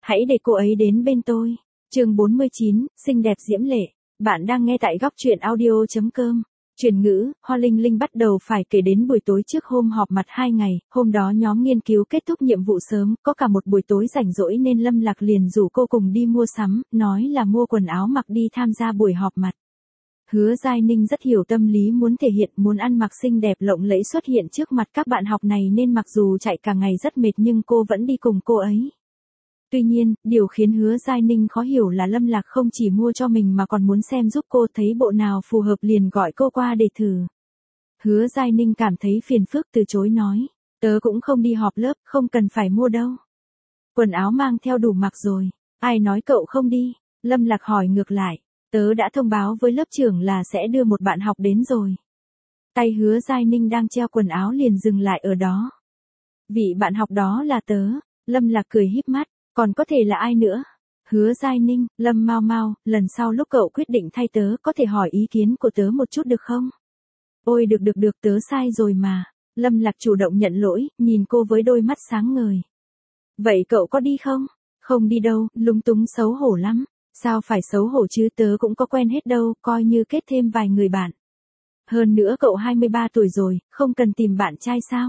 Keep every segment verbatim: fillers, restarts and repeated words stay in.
hãy để cô ấy đến bên tôi. Chương bốn mươi chín, xinh đẹp diễm lệ. Bạn đang nghe tại góc truyện audio chấm com. Chuyển ngữ, Hoa Linh Linh bắt đầu phải kể đến buổi tối trước hôm họp mặt hai ngày, hôm đó nhóm nghiên cứu kết thúc nhiệm vụ sớm, có cả một buổi tối rảnh rỗi nên Lâm Lạc liền rủ cô cùng đi mua sắm, nói là mua quần áo mặc đi tham gia buổi họp mặt. Hứa Giai Ninh rất hiểu tâm lý muốn thể hiện, muốn ăn mặc xinh đẹp lộng lẫy xuất hiện trước mặt các bạn học này nên mặc dù chạy cả ngày rất mệt nhưng cô vẫn đi cùng cô ấy. Tuy nhiên, điều khiến Hứa Giai Ninh khó hiểu là Lâm Lạc không chỉ mua cho mình mà còn muốn xem giúp cô, thấy bộ nào phù hợp liền gọi cô qua để thử. Hứa Giai Ninh cảm thấy phiền phức từ chối nói, tớ cũng không đi họp lớp, không cần phải mua đâu. Quần áo mang theo đủ mặc rồi, ai nói cậu không đi? Lâm Lạc hỏi ngược lại, tớ đã thông báo với lớp trưởng là sẽ đưa một bạn học đến rồi. Tay Hứa Giai Ninh đang treo quần áo liền dừng lại ở đó. Vị bạn học đó là tớ. Lâm Lạc cười híp mắt. Còn có thể là ai nữa? Hứa Giai Ninh, Lâm Mau Mau, lần sau lúc cậu quyết định thay tớ có thể hỏi ý kiến của tớ một chút được không? Ôi được được được, tớ sai rồi mà. Lâm Lạc chủ động nhận lỗi, nhìn cô với đôi mắt sáng ngời. Vậy cậu có đi không? Không đi đâu, lúng túng xấu hổ lắm. Sao phải xấu hổ chứ, tớ cũng có quen hết đâu, coi như kết thêm vài người bạn. Hơn nữa cậu hai mươi ba tuổi rồi, không cần tìm bạn trai sao?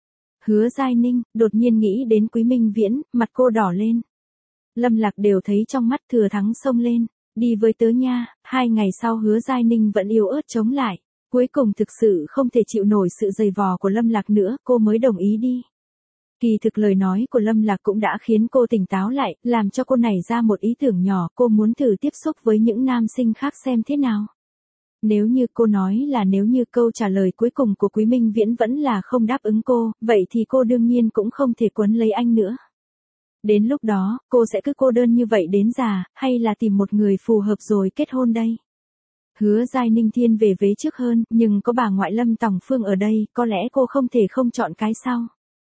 Hứa Giai Ninh, đột nhiên nghĩ đến Quý Minh Viễn, mặt cô đỏ lên. Lâm Lạc đều thấy trong mắt thừa thắng xông lên, đi với tớ nha. Hai ngày sau Hứa Giai Ninh vẫn yếu ớt chống lại, cuối cùng thực sự không thể chịu nổi sự giày vò của Lâm Lạc nữa, cô mới đồng ý đi. Kỳ thực lời nói của Lâm Lạc cũng đã khiến cô tỉnh táo lại, làm cho cô nảy ra một ý tưởng nhỏ, cô muốn thử tiếp xúc với những nam sinh khác xem thế nào. Nếu như cô nói là nếu như câu trả lời cuối cùng của Quý Minh Viễn vẫn là không đáp ứng cô, vậy thì cô đương nhiên cũng không thể quấn lấy anh nữa. Đến lúc đó, cô sẽ cứ cô đơn như vậy đến già, hay là tìm một người phù hợp rồi kết hôn đây? Hứa Giai Ninh thiên về vế trước hơn, nhưng có bà ngoại Lâm Tòng Phương ở đây, có lẽ cô không thể không chọn cái sau.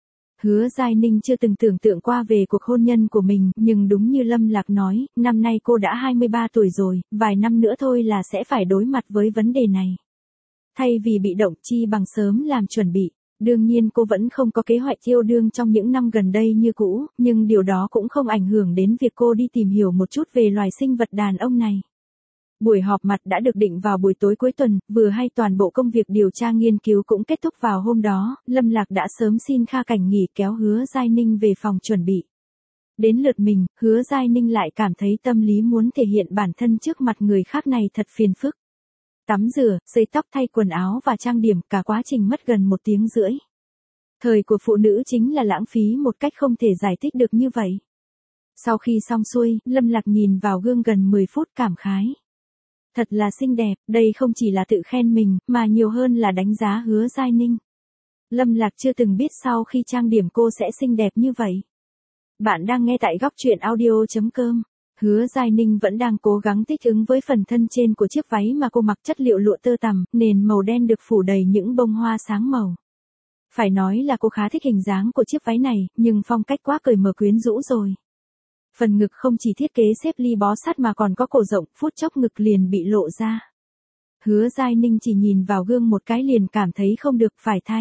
Hứa Giai Ninh chưa từng tưởng tượng qua về cuộc hôn nhân của mình, nhưng đúng như Lâm Lạc nói, năm nay cô đã hai mươi ba tuổi rồi, vài năm nữa thôi là sẽ phải đối mặt với vấn đề này. Thay vì bị động, chi bằng sớm làm chuẩn bị. Đương nhiên cô vẫn không có kế hoạch yêu đương trong những năm gần đây như cũ, nhưng điều đó cũng không ảnh hưởng đến việc cô đi tìm hiểu một chút về loài sinh vật đàn ông này. Buổi họp mặt đã được định vào buổi tối cuối tuần, vừa hay toàn bộ công việc điều tra nghiên cứu cũng kết thúc vào hôm đó, Lâm Lạc đã sớm xin Kha Cảnh nghỉ kéo Hứa Giai Ninh về phòng chuẩn bị. Đến lượt mình, Hứa Giai Ninh lại cảm thấy tâm lý muốn thể hiện bản thân trước mặt người khác này thật phiền phức. Tắm rửa, sấy tóc, thay quần áo và trang điểm, cả quá trình mất gần một tiếng rưỡi. Thời của phụ nữ chính là lãng phí một cách không thể giải thích được như vậy. Sau khi xong xuôi, Lâm Lạc nhìn vào gương gần mười phút cảm khái. Thật là xinh đẹp, đây không chỉ là tự khen mình, mà nhiều hơn là đánh giá Hứa Giai Ninh. Lâm Lạc chưa từng biết sau khi trang điểm cô sẽ xinh đẹp như vậy. Bạn đang nghe tại góc truyện audio chấm com. Hứa Giai Ninh vẫn đang cố gắng thích ứng với phần thân trên của chiếc váy mà cô mặc, chất liệu lụa tơ tằm, nền màu đen được phủ đầy những bông hoa sáng màu. Phải nói là cô khá thích hình dáng của chiếc váy này, nhưng phong cách quá cởi mở quyến rũ rồi. Phần ngực không chỉ thiết kế xếp ly bó sát mà còn có cổ rộng, phút chốc ngực liền bị lộ ra. Hứa Giai Ninh chỉ nhìn vào gương một cái liền cảm thấy không được, phải thay.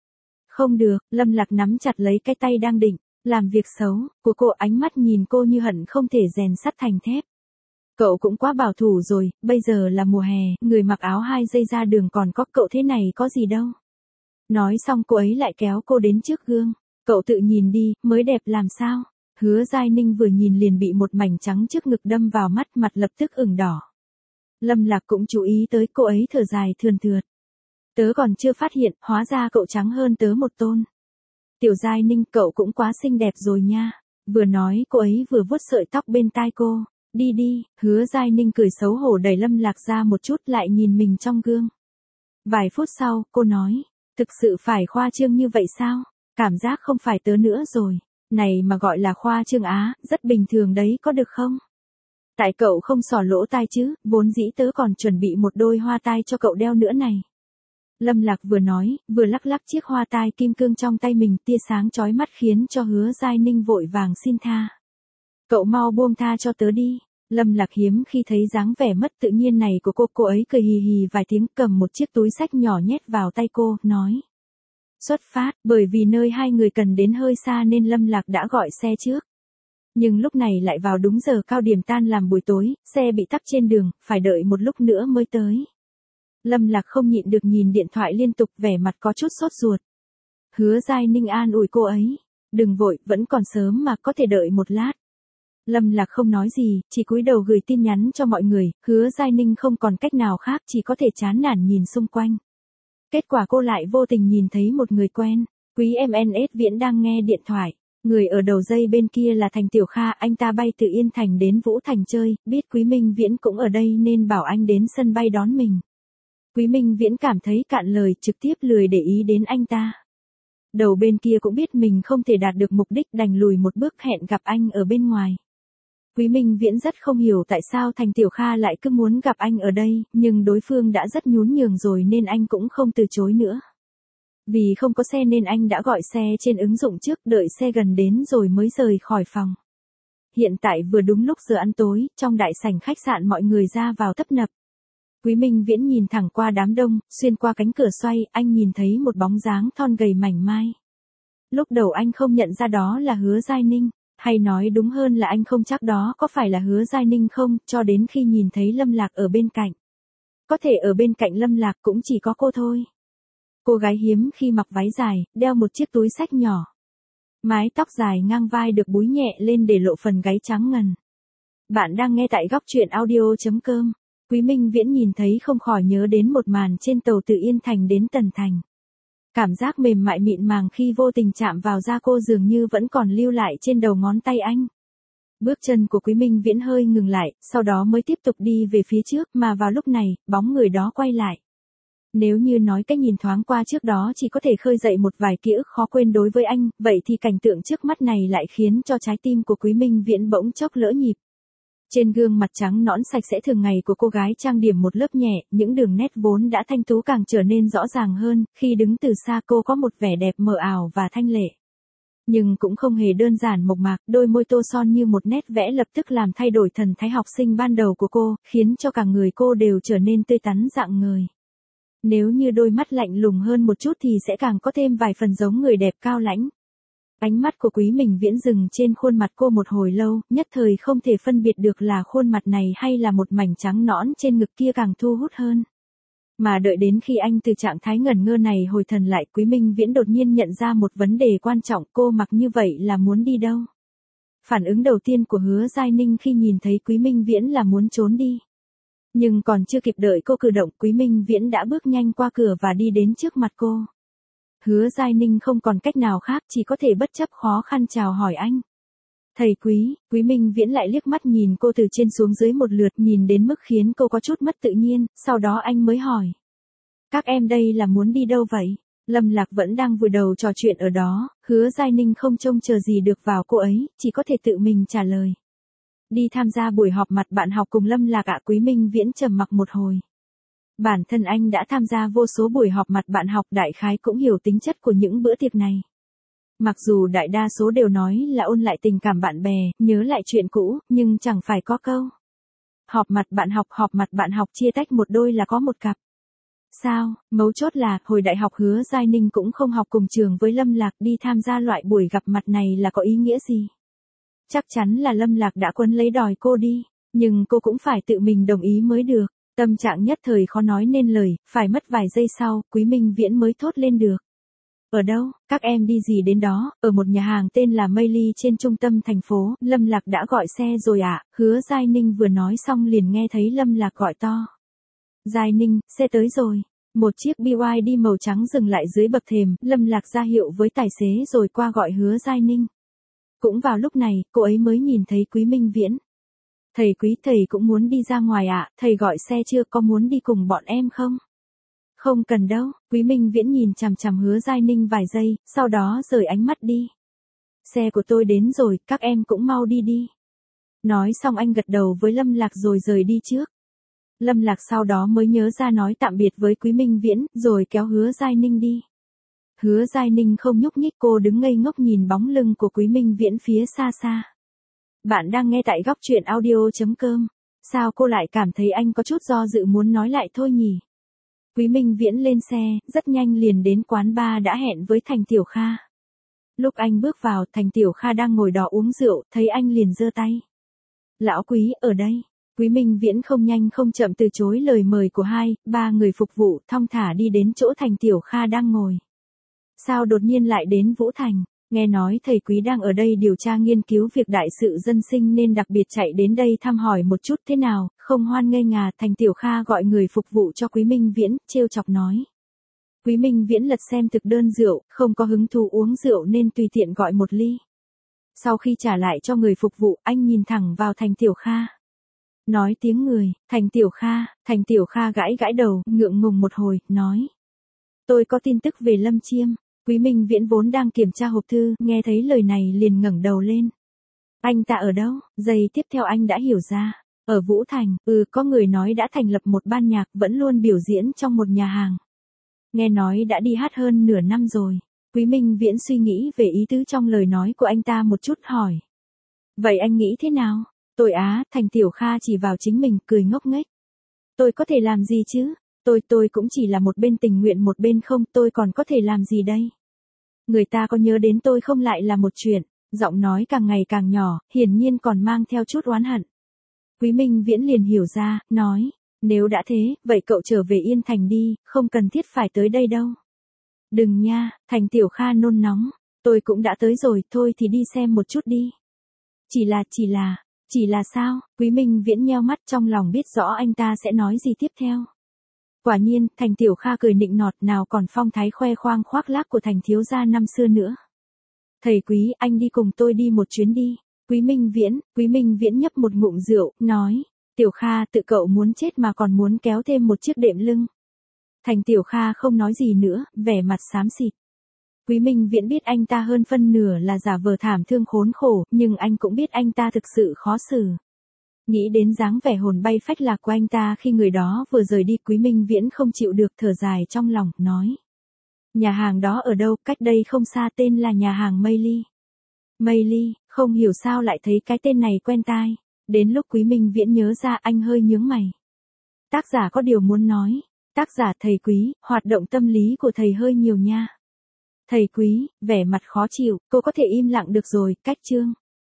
Không được, Lâm Lạc nắm chặt lấy cái tay đang định làm việc xấu của cô, ánh mắt nhìn cô như hận không thể rèn sắt thành thép. Cậu cũng quá bảo thủ rồi, bây giờ là mùa hè, người mặc áo hai dây ra đường còn có, cậu thế này có gì đâu. Nói xong cô ấy lại kéo cô đến trước gương. Cậu tự nhìn đi, mới đẹp làm sao. Hứa Giai Ninh vừa nhìn liền bị một mảnh trắng trước ngực đâm vào mắt, mặt lập tức ửng đỏ. Lâm Lạc cũng chú ý tới, cô ấy thở dài thườn thượt. Tớ còn chưa phát hiện, hóa ra cậu trắng hơn tớ một tôn. Tiểu Giai Ninh, cậu cũng quá xinh đẹp rồi nha. Vừa nói cô ấy vừa vuốt sợi tóc bên tai cô. Đi đi. Hứa Giai Ninh cười xấu hổ đẩy Lâm Lạc ra một chút, lại nhìn mình trong gương. Vài phút sau, cô nói, thực sự phải khoa trương như vậy sao? Cảm giác không phải tớ nữa rồi. Này mà gọi là khoa trương á, rất bình thường đấy, có được không? Tại cậu không xỏ lỗ tai chứ, vốn dĩ tớ còn chuẩn bị một đôi hoa tai cho cậu đeo nữa này. Lâm Lạc vừa nói, vừa lắc lắc chiếc hoa tai kim cương trong tay mình, tia sáng chói mắt khiến cho Hứa Giai Ninh vội vàng xin tha. Cậu mau buông tha cho tớ đi. Lâm Lạc hiếm khi thấy dáng vẻ mất tự nhiên này của cô, cô ấy cười hì hì vài tiếng, cầm một chiếc túi xách nhỏ nhét vào tay cô, nói. Xuất phát, bởi vì nơi hai người cần đến hơi xa nên Lâm Lạc đã gọi xe trước. Nhưng lúc này lại vào đúng giờ cao điểm tan làm buổi tối, xe bị tắc trên đường, phải đợi một lúc nữa mới tới. Lâm Lạc không nhịn được nhìn điện thoại liên tục, vẻ mặt có chút sốt ruột. Hứa Giai Ninh an ủi cô ấy. Đừng vội, vẫn còn sớm mà, có thể đợi một lát. Lâm Lạc không nói gì, chỉ cúi đầu gửi tin nhắn cho mọi người. Hứa Giai Ninh không còn cách nào khác, chỉ có thể chán nản nhìn xung quanh. Kết quả cô lại vô tình nhìn thấy một người quen. Quý em en ét Viễn đang nghe điện thoại. Người ở đầu dây bên kia là Thành Tiểu Kha, anh ta bay từ Yên Thành đến Vũ Thành chơi, biết Quý Minh Viễn cũng ở đây nên bảo anh đến sân bay đón mình. Quý Minh Viễn cảm thấy cạn lời, trực tiếp lười để ý đến anh ta. Đầu bên kia cũng biết mình không thể đạt được mục đích, đành lùi một bước hẹn gặp anh ở bên ngoài. Quý Minh Viễn rất không hiểu tại sao Thành Tiểu Kha lại cứ muốn gặp anh ở đây, nhưng đối phương đã rất nhún nhường rồi nên anh cũng không từ chối nữa. Vì không có xe nên anh đã gọi xe trên ứng dụng trước, đợi xe gần đến rồi mới rời khỏi phòng. Hiện tại vừa đúng lúc giờ ăn tối, trong đại sảnh khách sạn mọi người ra vào tấp nập. Quý Minh Viễn nhìn thẳng qua đám đông, xuyên qua cánh cửa xoay, anh nhìn thấy một bóng dáng thon gầy mảnh mai. Lúc đầu anh không nhận ra đó là Hứa Giai Ninh, hay nói đúng hơn là anh không chắc đó có phải là Hứa Giai Ninh không, cho đến khi nhìn thấy Lâm Lạc ở bên cạnh. Có thể ở bên cạnh Lâm Lạc cũng chỉ có cô thôi. Cô gái hiếm khi mặc váy dài, đeo một chiếc túi xách nhỏ. Mái tóc dài ngang vai được búi nhẹ lên để lộ phần gáy trắng ngần. Bạn đang nghe tại góc truyện audio chấm com. Quý Minh Viễn nhìn thấy không khỏi nhớ đến một màn trên tàu từ Yên Thành đến Tần Thành. Cảm giác mềm mại mịn màng khi vô tình chạm vào da cô dường như vẫn còn lưu lại trên đầu ngón tay anh. Bước chân của Quý Minh Viễn hơi ngừng lại, sau đó mới tiếp tục đi về phía trước, mà vào lúc này, bóng người đó quay lại. Nếu như nói cái nhìn thoáng qua trước đó chỉ có thể khơi dậy một vài ký ức khó quên đối với anh, vậy thì cảnh tượng trước mắt này lại khiến cho trái tim của Quý Minh Viễn bỗng chốc lỡ nhịp. Trên gương mặt trắng nõn sạch sẽ thường ngày của cô gái trang điểm một lớp nhẹ, những đường nét vốn đã thanh tú càng trở nên rõ ràng hơn, khi đứng từ xa cô có một vẻ đẹp mờ ảo và thanh lệ. Nhưng cũng không hề đơn giản mộc mạc, đôi môi tô son như một nét vẽ lập tức làm thay đổi thần thái học sinh ban đầu của cô, khiến cho cả người cô đều trở nên tươi tắn rạng ngời. Nếu như đôi mắt lạnh lùng hơn một chút thì sẽ càng có thêm vài phần giống người đẹp cao lãnh. Ánh mắt của Quý Minh Viễn dừng trên khuôn mặt cô một hồi lâu, nhất thời không thể phân biệt được là khuôn mặt này hay là một mảnh trắng nõn trên ngực kia càng thu hút hơn. Mà đợi đến khi anh từ trạng thái ngẩn ngơ này hồi thần lại, Quý Minh Viễn đột nhiên nhận ra một vấn đề quan trọng, cô mặc như vậy là muốn đi đâu? Phản ứng đầu tiên của Hứa Giai Ninh khi nhìn thấy Quý Minh Viễn là muốn trốn đi. Nhưng còn chưa kịp đợi cô cử động, Quý Minh Viễn đã bước nhanh qua cửa và đi đến trước mặt cô. Hứa Giai Ninh không còn cách nào khác, chỉ có thể bất chấp khó khăn chào hỏi anh. Thầy Quý, Quý Minh Viễn lại liếc mắt nhìn cô từ trên xuống dưới một lượt, nhìn đến mức khiến cô có chút mất tự nhiên, sau đó anh mới hỏi. Các em đây là muốn đi đâu vậy? Lâm Lạc vẫn đang vùi đầu trò chuyện ở đó, Hứa Giai Ninh không trông chờ gì được vào cô ấy, chỉ có thể tự mình trả lời. Đi tham gia buổi họp mặt bạn học cùng Lâm Lạc ạ. Quý Minh Viễn trầm mặc một hồi. Bản thân anh đã tham gia vô số buổi họp mặt bạn học, đại khái cũng hiểu tính chất của những bữa tiệc này. Mặc dù đại đa số đều nói là ôn lại tình cảm bạn bè, nhớ lại chuyện cũ, nhưng chẳng phải có câu. Họp mặt bạn học, họp mặt bạn học chia tách một đôi là có một cặp. Sao, mấu chốt là, hồi đại học Hứa Giai Ninh cũng không học cùng trường với Lâm Lạc, đi tham gia loại buổi gặp mặt này là có ý nghĩa gì? Chắc chắn là Lâm Lạc đã quấn lấy đòi cô đi, nhưng cô cũng phải tự mình đồng ý mới được. Tâm trạng nhất thời khó nói nên lời, phải mất vài giây sau, Quý Minh Viễn mới thốt lên được. Ở đâu, các em đi gì đến đó, ở một nhà hàng tên là Mây Ly trên trung tâm thành phố, Lâm Lạc đã gọi xe rồi ạ. Hứa Giai Ninh vừa nói xong liền nghe thấy Lâm Lạc gọi to. Giai Ninh, xe tới rồi. Một chiếc bê i đê màu trắng dừng lại dưới bậc thềm, Lâm Lạc ra hiệu với tài xế rồi qua gọi Hứa Giai Ninh. Cũng vào lúc này, cô ấy mới nhìn thấy Quý Minh Viễn. Thầy Quý, thầy cũng muốn đi ra ngoài ạ, à? Thầy gọi xe chưa, có muốn đi cùng bọn em không? Không cần đâu. Quý Minh Viễn nhìn chằm chằm Hứa Giai Ninh vài giây, sau đó rời ánh mắt đi. Xe của tôi đến rồi, các em cũng mau đi đi. Nói xong anh gật đầu với Lâm Lạc rồi rời đi trước. Lâm Lạc sau đó mới nhớ ra nói tạm biệt với Quý Minh Viễn, rồi kéo Hứa Giai Ninh đi. Hứa Giai Ninh không nhúc nhích, cô đứng ngây ngốc nhìn bóng lưng của Quý Minh Viễn phía xa xa. Bạn đang nghe tại góc truyện audio chấm com. Sao cô lại cảm thấy anh có chút do dự muốn nói lại thôi nhỉ? Quý Minh Viễn lên xe, rất nhanh liền đến quán bar đã hẹn với Thành Tiểu Kha. Lúc anh bước vào, Thành Tiểu Kha đang ngồi đó uống rượu, thấy anh liền giơ tay. Lão Quý, ở đây. Quý Minh Viễn không nhanh không chậm từ chối lời mời của hai, ba người phục vụ, thong thả đi đến chỗ Thành Tiểu Kha đang ngồi. Sao đột nhiên lại đến Vũ Thành? Nghe nói thầy Quý đang ở đây điều tra nghiên cứu việc đại sự dân sinh nên đặc biệt chạy đến đây thăm hỏi một chút thế nào, không hoan nghênh à? Thành Tiểu Kha gọi người phục vụ cho Quý Minh Viễn, trêu chọc nói. Quý Minh Viễn lật xem thực đơn rượu, không có hứng thú uống rượu nên tùy tiện gọi một ly. Sau khi trả lại cho người phục vụ, anh nhìn thẳng vào Thành Tiểu Kha. Nói tiếng người, Thành Tiểu Kha, Thành Tiểu Kha gãi gãi đầu, ngượng ngùng một hồi, nói. Tôi có tin tức về Lâm Chiêm. Quý Minh Viễn vốn đang kiểm tra hộp thư, nghe thấy lời này liền ngẩng đầu lên. Anh ta ở đâu? Giây tiếp theo anh đã hiểu ra. Ở Vũ Thành, ừ có người nói đã thành lập một ban nhạc vẫn luôn biểu diễn trong một nhà hàng. Nghe nói đã đi hát hơn nửa năm rồi. Quý Minh Viễn suy nghĩ về ý tứ trong lời nói của anh ta một chút hỏi. Vậy anh nghĩ thế nào? Tôi á, Thành Tiểu Kha chỉ vào chính mình cười ngốc nghếch. Tôi có thể làm gì chứ? Tôi tôi cũng chỉ là một bên tình nguyện một bên không, tôi còn có thể làm gì đây? Người ta có nhớ đến tôi không lại là một chuyện. Giọng nói càng ngày càng nhỏ, hiển nhiên còn mang theo chút oán hận. Quý Minh Viễn liền hiểu ra, nói. Nếu đã thế, vậy cậu trở về Yên Thành đi, không cần thiết phải tới đây đâu. Đừng nha, Thành Tiểu Kha nôn nóng. Tôi cũng đã tới rồi, thôi thì đi xem một chút đi. Chỉ là, chỉ là, chỉ là sao? Quý Minh Viễn nheo mắt trong lòng biết rõ anh ta sẽ nói gì tiếp theo. Quả nhiên, Thành Tiểu Kha cười nịnh nọt nào còn phong thái khoe khoang khoác lác của Thành thiếu gia năm xưa nữa. Thầy Quý, anh đi cùng tôi đi một chuyến đi. Quý Minh Viễn, Quý Minh Viễn nhấp một ngụm rượu, nói. Tiểu Kha, tự cậu muốn chết mà còn muốn kéo thêm một chiếc đệm lưng. Thành Tiểu Kha không nói gì nữa, vẻ mặt xám xịt. Quý Minh Viễn biết anh ta hơn phân nửa là giả vờ thảm thương khốn khổ, nhưng anh cũng biết anh ta thực sự khó xử. Nghĩ đến dáng vẻ hồn bay phách lạc của anh ta khi người đó vừa rời đi, Quý Minh Viễn không chịu được thở dài trong lòng, nói. Nhà hàng đó ở đâu, cách đây không xa, tên là nhà hàng Mây Ly. Mây Ly, không hiểu sao lại thấy cái tên này quen tai. Đến lúc Quý Minh Viễn nhớ ra anh hơi nhướng mày. Tác giả có điều muốn nói. Tác giả thầy Quý, hoạt động tâm lý của thầy hơi nhiều nha. Thầy Quý, vẻ mặt khó chịu, cô có thể im lặng được rồi, cách chương.